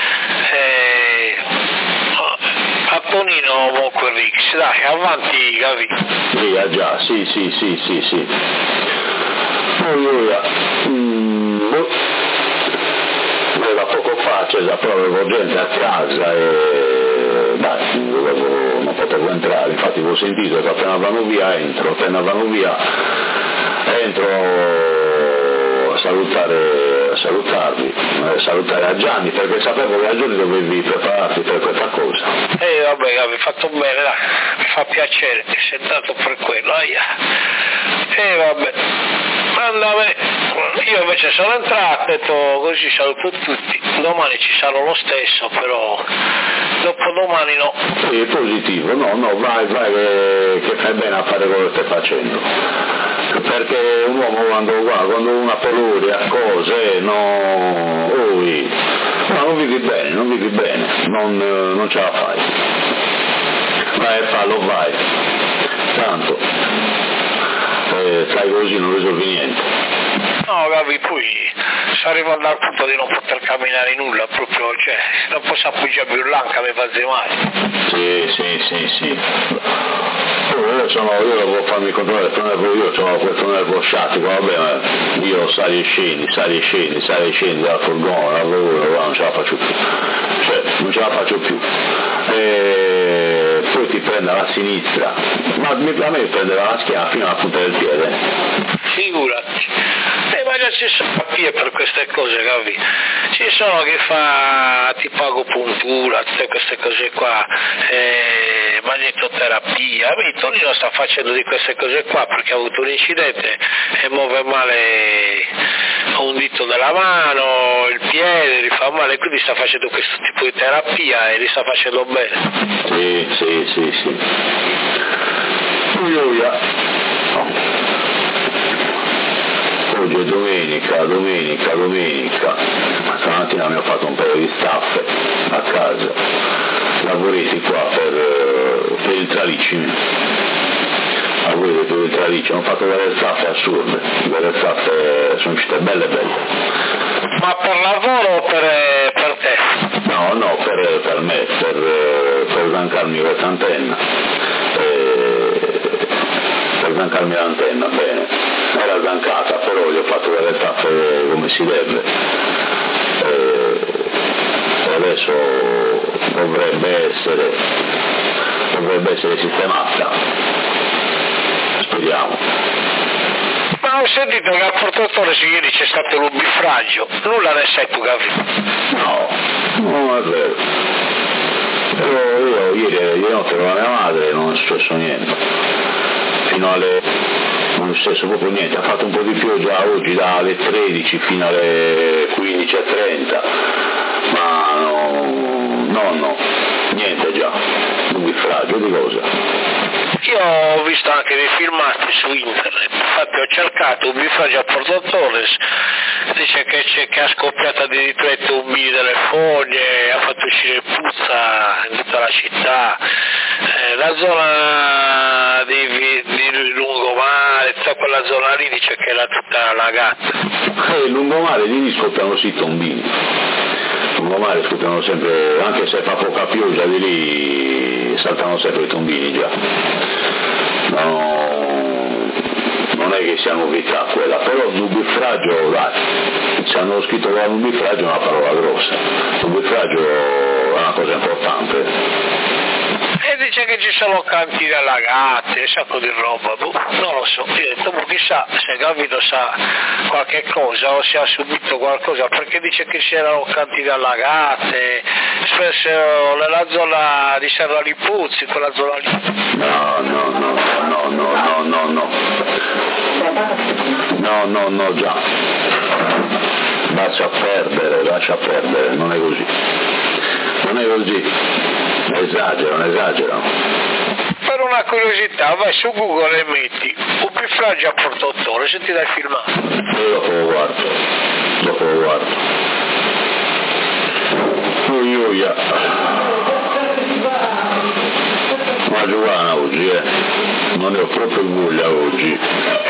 A Tonino buon Corix, dai, avanti, capi? Già, sì. Da poco fa c'è già proprio gente a casa e dai, non potevo entrare, infatti l'ho sentito che appena vanno via entro a salutare a Gianni perché sapevo che a Gianni dovevi prepararti per questa cosa. Vabbè, hai fatto bene, dai, mi fa piacere, ti sei dato per quello, vabbè. Io invece sono entrato, ho detto così saluto tutti, domani ci sarò lo stesso, però dopodomani no. È positivo, no, vai che fai bene a fare quello che stai facendo, perché un uomo quando una paura a cose non vivi bene, non ce la fai, vai e fallo, vai, tanto stai così non risolvi niente. No, capi, poi si arriva al punto di non poter camminare nulla, proprio, cioè, non posso appoggiare più l'anca, mi fa Sì. Io devo farmi controllare, io ho questo nervo sciatico, vabbè, io sali e scendi dal furgone, lavoro, non ce la faccio più. E poi ti prende alla sinistra, ma a me prendeva la schiena fino alla punta del piede. Figurati. Ma già ci sono terapie per queste cose, capi? Ci sono che fa tipo agopuntura, tutte queste cose qua, magnetoterapia. Tonino sta facendo di queste cose qua perché ha avuto un incidente e muove male un dito della mano, il piede, gli fa male, quindi sta facendo questo tipo di terapia e li sta facendo bene. Sì. oggi è domenica, stamattina mi ho fatto un paio di staffe a casa, lavoretti qua per il Tralicci, hanno fatto delle staffe assurde, delle staffe sono uscite belle. Ma per lavoro o per te? No, per me, per zancarmi questa antenna, per zancarmi l'antenna, bene, era zancata, però gli ho fatto delle staffe come si deve, e adesso dovrebbe essere sistemata, speriamo. Ma ho sentito che a Portatore ieri c'è stato l'ubifragio, nulla ne sai tu, capito? No, non è vero. Io ieri notte con la mia madre non è successo niente. Non è successo proprio niente, ha fatto un po' di pioggia oggi dalle 13 fino alle 15:30, ma no, niente già, l'ubifragio di cosa? Io ho visto anche dei filmati su internet, infatti ho cercato ubifragio a Porto Torres, dice che ha scoppiato addirittura i tubi delle foglie, ha fatto uscire puzza in tutta la città, la zona di lungomare, tutta quella zona lì dice che era tutta allagata. Il lungomare lì scoppiano sì tombini, lungomare scoppiano sempre, anche se fa poca pioggia di lì saltano sempre i tombini già. No, non è che sia novità quella, però nubifragio, dai, ci hanno scritto che nubifragio è una parola grossa, nubifragio è una cosa importante. E dice che ci sono cantine allagate, un sacco di roba, non lo so, io ho detto, chissà se Gavino sa qualche cosa o se ha subito qualcosa, perché dice che c'erano cantine allagate, spesso nella zona di Serra Lipuzzi, quella zona lì. No, già. Lascia perdere, non è così. Esagerano. Per una curiosità, vai su Google e metti ubifragio a Porto Torres e ti dai filmato. Io dopo lo guardo. Ma Giovanna oggi, non ne ho proprio voglia oggi.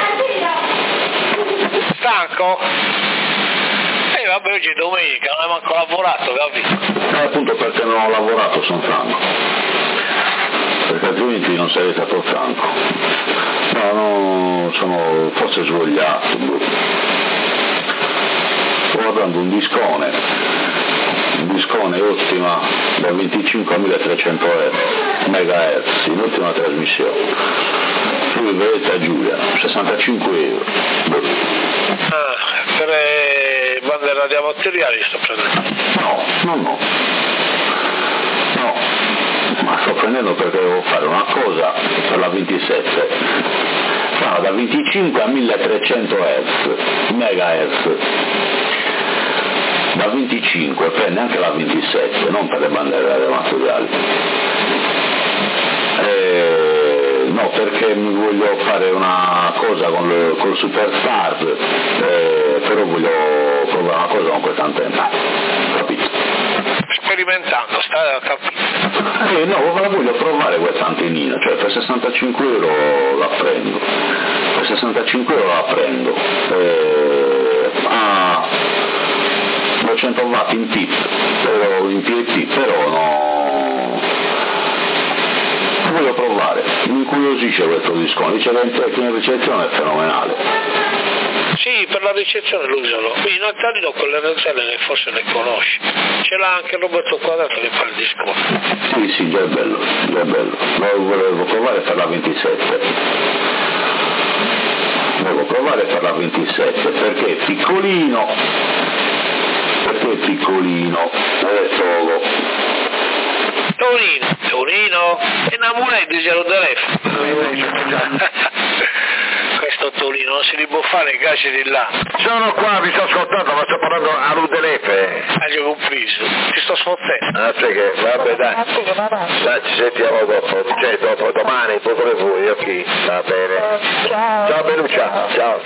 Stanco? Vabbè, oggi è domenica, non hai manco lavorato, capito? Appunto perché non ho lavorato sono stanco, perché altrimenti non sarei stato stanco. No, sono forse svogliato. Sto guardando un discone ottima da 25 a 1300 MHz in ultima trasmissione. Lui vedete Giulia, 65 euro. Per bande radioamatoriali sto prendendo? No, ma sto prendendo perché devo fare una cosa per la 27, da 25 a 1300 MHz, da 25 prende anche la 27, non per le bande radioamatoriali. No, perché mi voglio fare una cosa col Superstar, però voglio provare una cosa con questa antenna, capito? Sperimentando, stai a capire. No, la voglio provare questa antennina, cioè per 65 euro la prendo, a 200 watt in PET, però no. Voglio provare, mi incuriosisce questo disco, dice che in ricezione è fenomenale. Sì, per la ricezione lo usano. In Natalino quelle renzelle forse le conosci. Ce l'ha anche Roberto Quadrato che fa il disco. Sì, già è bello. Lo volevo provare per la 27. Perché è piccolino, Tonino, innamorai di zero telefono. Questo Tolino, non si li può fare in casa di là. Sono qua, vi sto ascoltando, ma sto parlando a Rudelepe. Hai già compreso, ti sto sfottendo. Ah, sai che, vabbè dai, ci sentiamo dopo, cioè dopo, domani, pure voi, ok, va bene. Ciao Beluccia, ciao.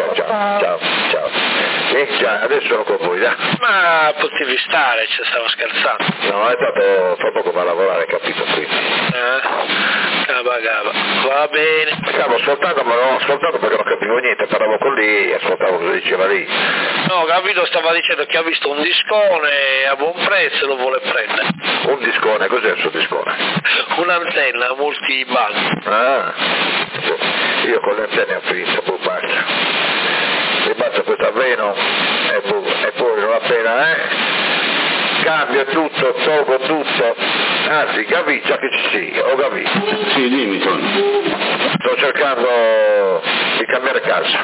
Già, adesso sono con voi, dai. Ma potevi stare, ci stavo scherzando. No, è stato fra poco per lavorare, capito, quindi. Cava. Va bene. Stavo ascoltando, ma non ho ascoltato perché non capivo niente, parlavo con lei e ascoltavo cosa diceva lei. No, capito, stava dicendo che ha visto un discone a buon prezzo e lo vuole prendere. Un discone, cos'è il suo discone? Un'antenna multiband. Ah, io con le antenne ho finito, basta. Mi basta questo avveno e poi non appena, cambio tutto, tolgo tutto, anzi capisci già che ci sia, ho capito. Sì, dimmi Tony. Sto cercando di cambiare casa.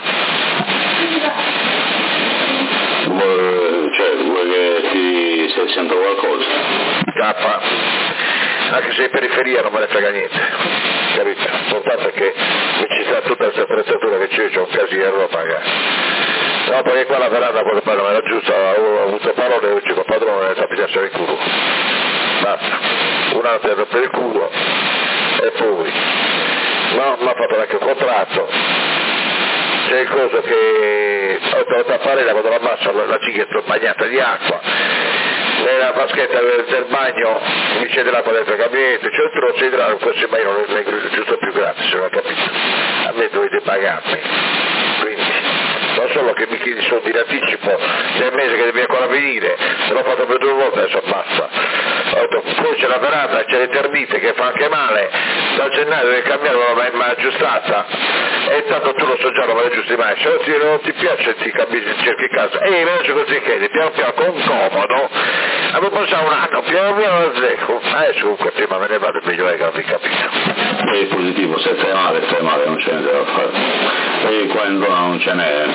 Vuoi che ti stai sentendo qualcosa? Cappa, anche se in periferia non me ne frega niente, capito? L'importante è che mi ci sta tutta questa attrezzatura che c'è un casino da pagare. No, perché qua la veranda quando poi non era giusta, ho avuto parole oggi con il padrone e sta pigliando il culo. Basta, un altro per il culo e poi, no, mi ha fatto anche un contratto. C'è il coso che ho trovato a fare quando la massa la cicchetta bagnata di acqua, nella vaschetta del bagno mi c'è dell'acqua dentro il gabinetto, c'è un trozzo idraulico, questo bagno non è giusto più gratis, se non ho capito. A me dovete pagarmi, quindi non solo che mi chiedi soldi in anticipo nel mese che devi ancora venire, l'ho fatto per 2 volte, adesso basta. Poi c'è la veranda, c'è le termite che fa anche male, da gennaio devi cambiare, non l'hai mai aggiustata, e tanto tu lo so già, non me la aggiusti mai, se non ti piace ti cambi, cerchi casa, e invece così che piano piano con comodo, avevo passato un anno, piano piano lo zecco, adesso comunque prima me ne vado meglio che non vi capito. È positivo, se stai male, non ce ne deve fare. E qua in zona non ce n'è.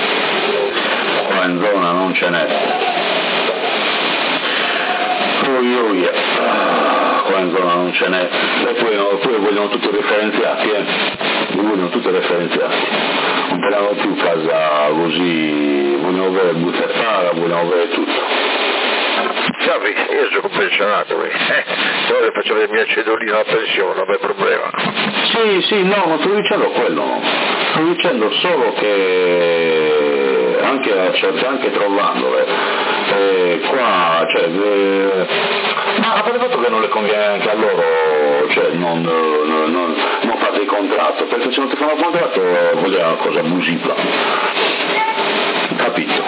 Qua in zona non ce n'è. E poi vogliono tutti referenziati, Non vogliamo più casa così, vogliono avere bufettara, vogliono avere tutto. Sapi, io sono pensionato, ora faccio le mie cedoline alla pensione, non è problema. Sì, no, non sto dicendo quello, no. Sto dicendo solo che anche trovandole, qua, ma a parte il fatto che non le conviene anche a loro, non fate il contratto, perché se non ti fanno il contratto vuol dire una cosa abusiva, capito?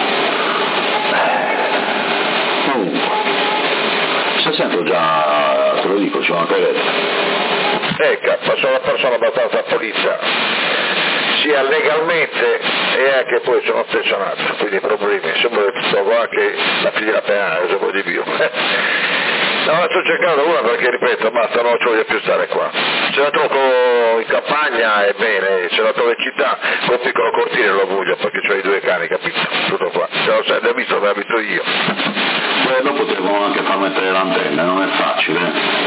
Comunque, se sento già, te lo dico, ci manca Ecco, sono una persona abbastanza pulita, sia legalmente e anche poi sono pensionato, quindi problemi, insomma trovo anche la figlia penale, se vuoi di più. No, sto cercando una perché, ripeto, basta, non ci voglio più stare qua. Se la trovo in campagna è bene, se la trovo in città con un piccolo cortile lo voglio perché ho i 2 cani, capito? Tutto qua. Se lo sai, l'ho visto, me l'abito io. Dopo devono anche far mettere l'antenna, non è facile.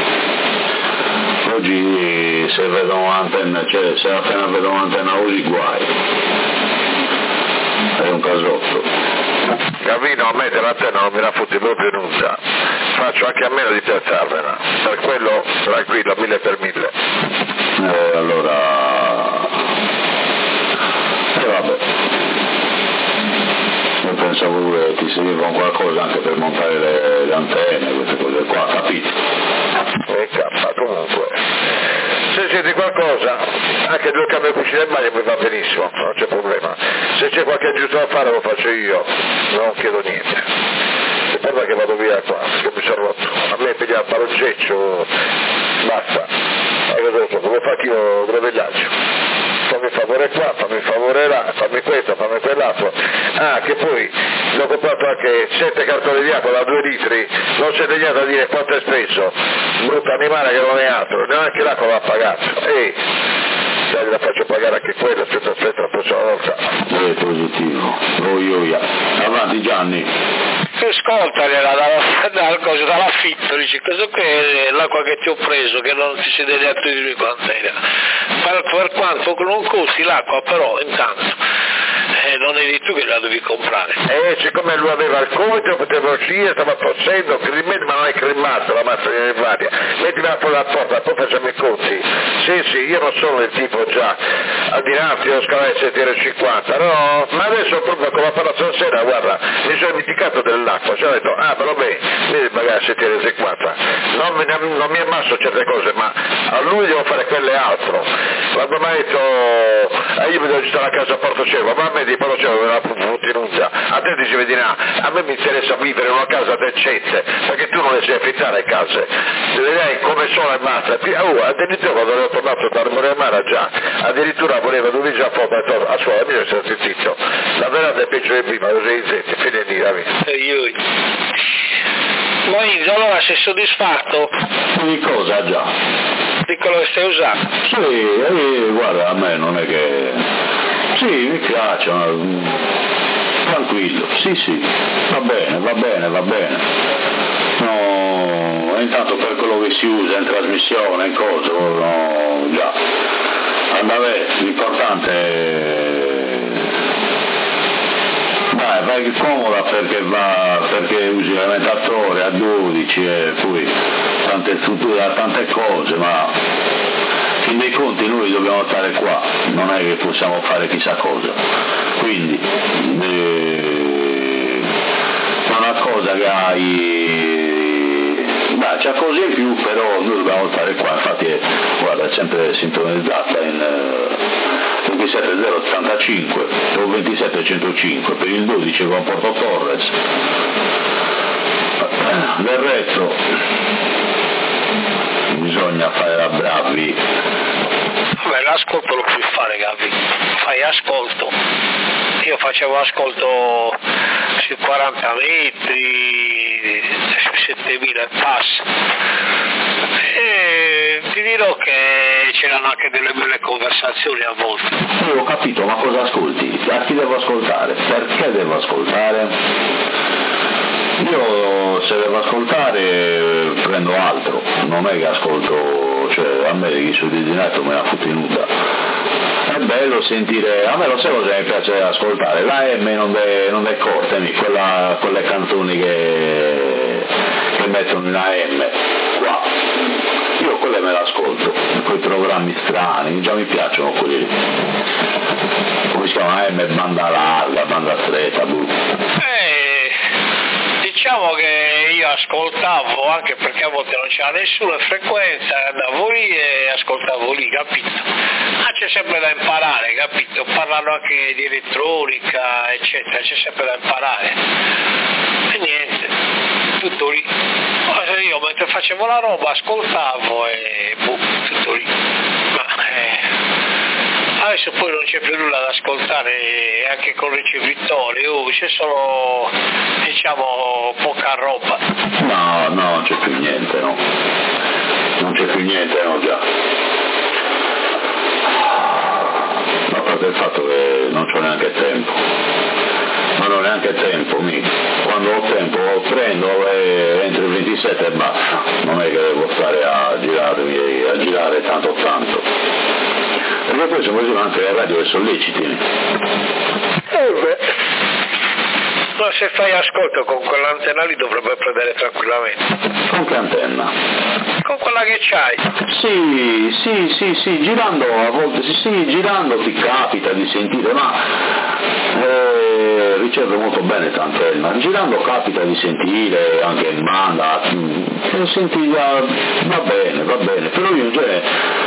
Oggi se vedono un'antenna, se appena vedono un'antenna così guai. È un casotto. Capito, a me dell'antenna non mi la fotti proprio nulla. Faccio anche a meno di piazzarmela. Per quello tranquillo, 1000 per 1000. Allora. Vabbè. Io pensavo che ti serviva qualcosa anche per montare le antenne, queste cose qua, capito? Comunque. Se siete qualcosa, anche 2 cambi cucine e bagno mi va benissimo, non c'è problema. Se c'è qualche aggiusto da fare lo faccio io, non chiedo niente. E guarda che vado via qua, perché mi sono rotto. A me pigliare il parogeccio, basta. E cosa lo so, come fa chi lo villaggio? Fammi favore qua, fammi favore là, fammi questo, fammi quell'altro. Ah, che poi l'ho comprato anche 7 cartoni di acqua da 2 litri, non si è degnato a dire quanto è speso, brutto animale che non è altro, neanche l'acqua va pagato. Dai, la faccio pagare anche quella, aspetta la prossima volta. È positivo, avanti Gianni. Ascoltali dall'affitto, dice, questo qui è l'acqua che ti ho preso, che non ti si deve attribuire quant'era. Per quanto non costi l'acqua, però intanto non eri tu che la devi comprare. Siccome lui aveva il Covid, poteva uscire, stava tossendo, ma non è cremato la mazza di varia. Mettila fuori la porta, poi facciamo i conti. Sì, io non sono il tipo già a dinanzi lo scalare 7,50 €, no, ma adesso proprio come ho parlato stasera, guarda, mi sono dimenticato dell'acqua, cioè ho detto, però bene, vedi magari 7,50 €, non mi ammasso certe cose, ma a lui devo fare quelle altro. Quando mi ha detto, io mi devo stare a casa a Porto Cervo, ma a me di Porto Cervo me la tenuta, a te dicevi di no, a me mi interessa vivere in una casa decente, perché tu non le sai affittare case, lei come sono e basta, addirittura quando ero tornato da Moremara già, addirittura voleva dove già fuori, a scuola mia sono zitto, la veranda è peggio di prima, lo sei zitto, fine di la vita. Maurizio, allora sei soddisfatto? Di cosa già? Di quello che stai usando? Sì, guarda, a me non è che... Sì, mi piacciono, tranquillo, sì, va bene. No, intanto per quello che si usa in trasmissione, in cose, no, già. Vabbè, l'importante è... Vai comoda perché usi l'alimentatore a 12 e poi tante strutture, tante cose, ma in dei conti noi dobbiamo stare qua, non è che possiamo fare chissà cosa, quindi è una cosa che c'è cose in più, però noi dobbiamo stare qua, infatti guarda, è sempre sintonizzata in 27085 o 27105 per il 12 con Porto Torres. Del resto bisogna fare da bravi. Vabbè, l'ascolto lo puoi fare, Gavi, fai ascolto. Io facevo ascolto sui 40 metri, sui 7000 e passa. E ti dirò che c'erano anche delle belle conversazioni a volte. Io ho capito, ma cosa ascolti? A chi devo ascoltare? Perché devo ascoltare? Io se devo ascoltare prendo altro, non è che ascolto, cioè a me chi sul disegnato me la fotto nuda. È bello sentire, a me lo sai cosa mi piace ascoltare, la M non è corta, quelle canzoni che mettono in AM qua, io quelle me le ascolto, quei programmi strani, già mi piacciono quelli lì. Come si chiama? AM, banda larga, banda stretta, Diciamo che io ascoltavo, anche perché a volte non c'era nessuna frequenza, andavo lì e ascoltavo lì, capito? Ma c'è sempre da imparare, capito? Parlano anche di elettronica, eccetera, c'è sempre da imparare. E niente, tutto lì. Io mentre facevo la roba ascoltavo e tutto lì. Ma adesso poi non c'è più nulla da ascoltare anche con il ricevitore, c'è solo, diciamo, poca roba. No, non c'è più niente, no. Non c'è più niente, no, già. Ma proprio il fatto che non c'ho neanche tempo. Non ho neanche tempo, quando ho tempo prendo e entro il 27 e basta. Non è che devo stare a girare tanto. Perché poi sono così anche le radio che sollecitino. Ma se fai ascolto con quell'antenna lì dovrebbe prendere tranquillamente. Con che antenna? Con quella che c'hai. Sì, girando a volte, girando ti capita di sentire, ma riceve molto bene l'antenna. Girando capita di sentire anche in banda, senti va bene, però io in genere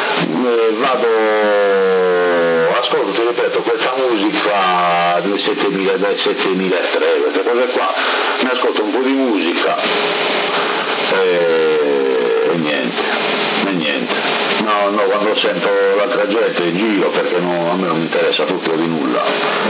ascolto, ti ripeto, questa musica del 7003, queste cose qua, mi ascolto un po' di musica e niente. No, quando sento l'altra gente in giro, perché a me non mi interessa proprio di nulla,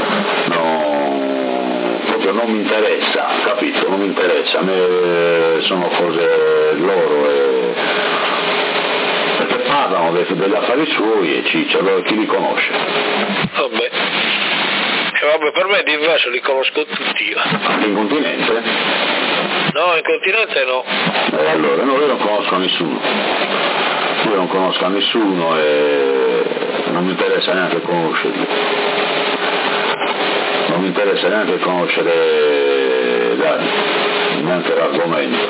proprio non mi interessa, capito? Non mi interessa, a me sono cose loro perché parlano degli affari suoi e ciccia, chi li conosce? Vabbè, per me è diverso, li conosco tutti io. In continente? No, in continente no. Allora, no, io non conosco nessuno e non mi interessa neanche conoscerli. Non interessa neanche conoscere neanche l'argomento.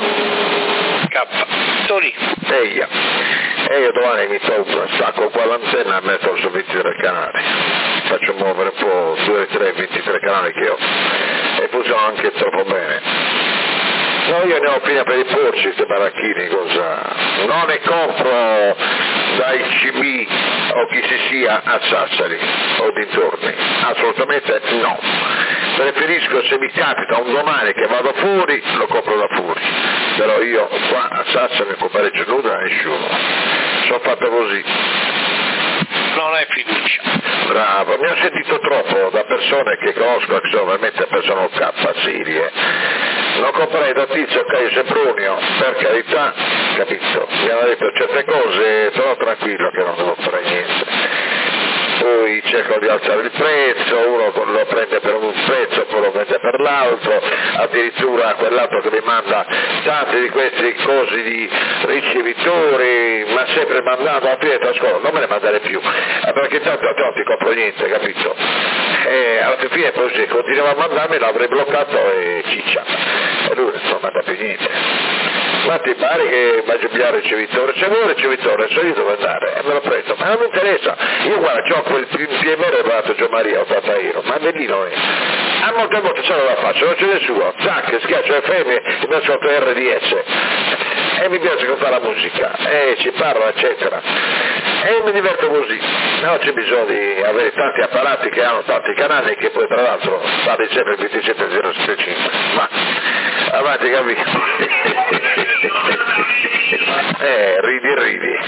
Tori. E io domani mi tolgo, stacco qua l'antenna e metto su 23 canali, faccio muovere un po' 2, 3, 23 canali che ho e funziona anche troppo bene. No, io ne ho fine per i porci, questi baracchini, cosa? Non ne compro dai CB o chi si sia a Sassari o dintorni, assolutamente no. Preferisco, se mi capita un domani che vado fuori, lo compro da fuori, però io qua a Sassari non compareggio nulla a nessuno, sono fatto così. Non hai fiducia. Bravo, mi ho sentito troppo da persone che conosco, che sono veramente persone K, serie. Non comprei da Tizio Caio Sempronio, per carità, capito? Mi hanno detto certe cose, sono tranquillo che non devo fare niente. Poi cercano di alzare il prezzo, uno lo prende per un prezzo, poi lo prende per l'altro, addirittura quell'altro che mi manda tanti di questi cosi di ricevitori, ma sempre mandando a fine della scuola, non me ne mandare più, perché tanto non ti compro niente, capito? E alla fine poi se continuava a mandarmi l'avrei bloccato e ciccia, e lui non manda più niente. Ma ti pare che vado a pigliare il ricevitore? Se vuoi il ricevitore, so io dove andare e me lo prendo, ma non mi interessa, io guarda, c'ho quel PMR arrivato Gio Maria, 80 euro, ma bellino è. A molte volte se non la faccio, non c'è nessuno, zac, schiaccio FM e mi ascolto RDS. E mi piace ascoltare la musica, e ci parlo, eccetera. E mi diverto così. Non c'è bisogno di avere tanti apparati che hanno tanti canali che poi tra l'altro parli sempre il 27075. Ma avanti, capito? Ridi.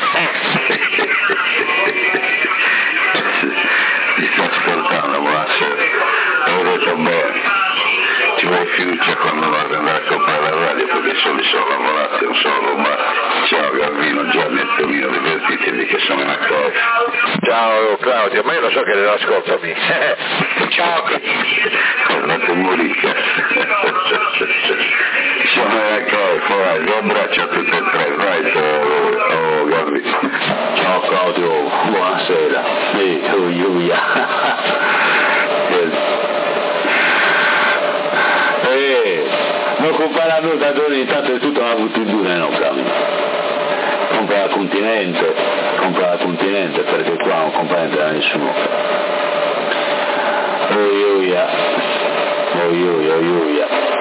Ti sto ascoltando, buonasera, ho detto bene, ci vuoi fiducia quando vado ad andare a comprare la radio perché sono lavorato, non sono rubato. Ciao Gavino, Gianni e Tonino, divertitevi che sono in accordo. Ciao Claudio, ma io lo so che l'ascoltami. Ciao. Andate Murica. Sono in accordo, vai, vi abbraccio a tutti e tre, vai, Gavino. Ciao Claudio, buonasera. Non comprare nulla da ogni tanto è tutta una buttidura, no, Camino? Compra la continente perché qua non compra niente da nessuno. Oia.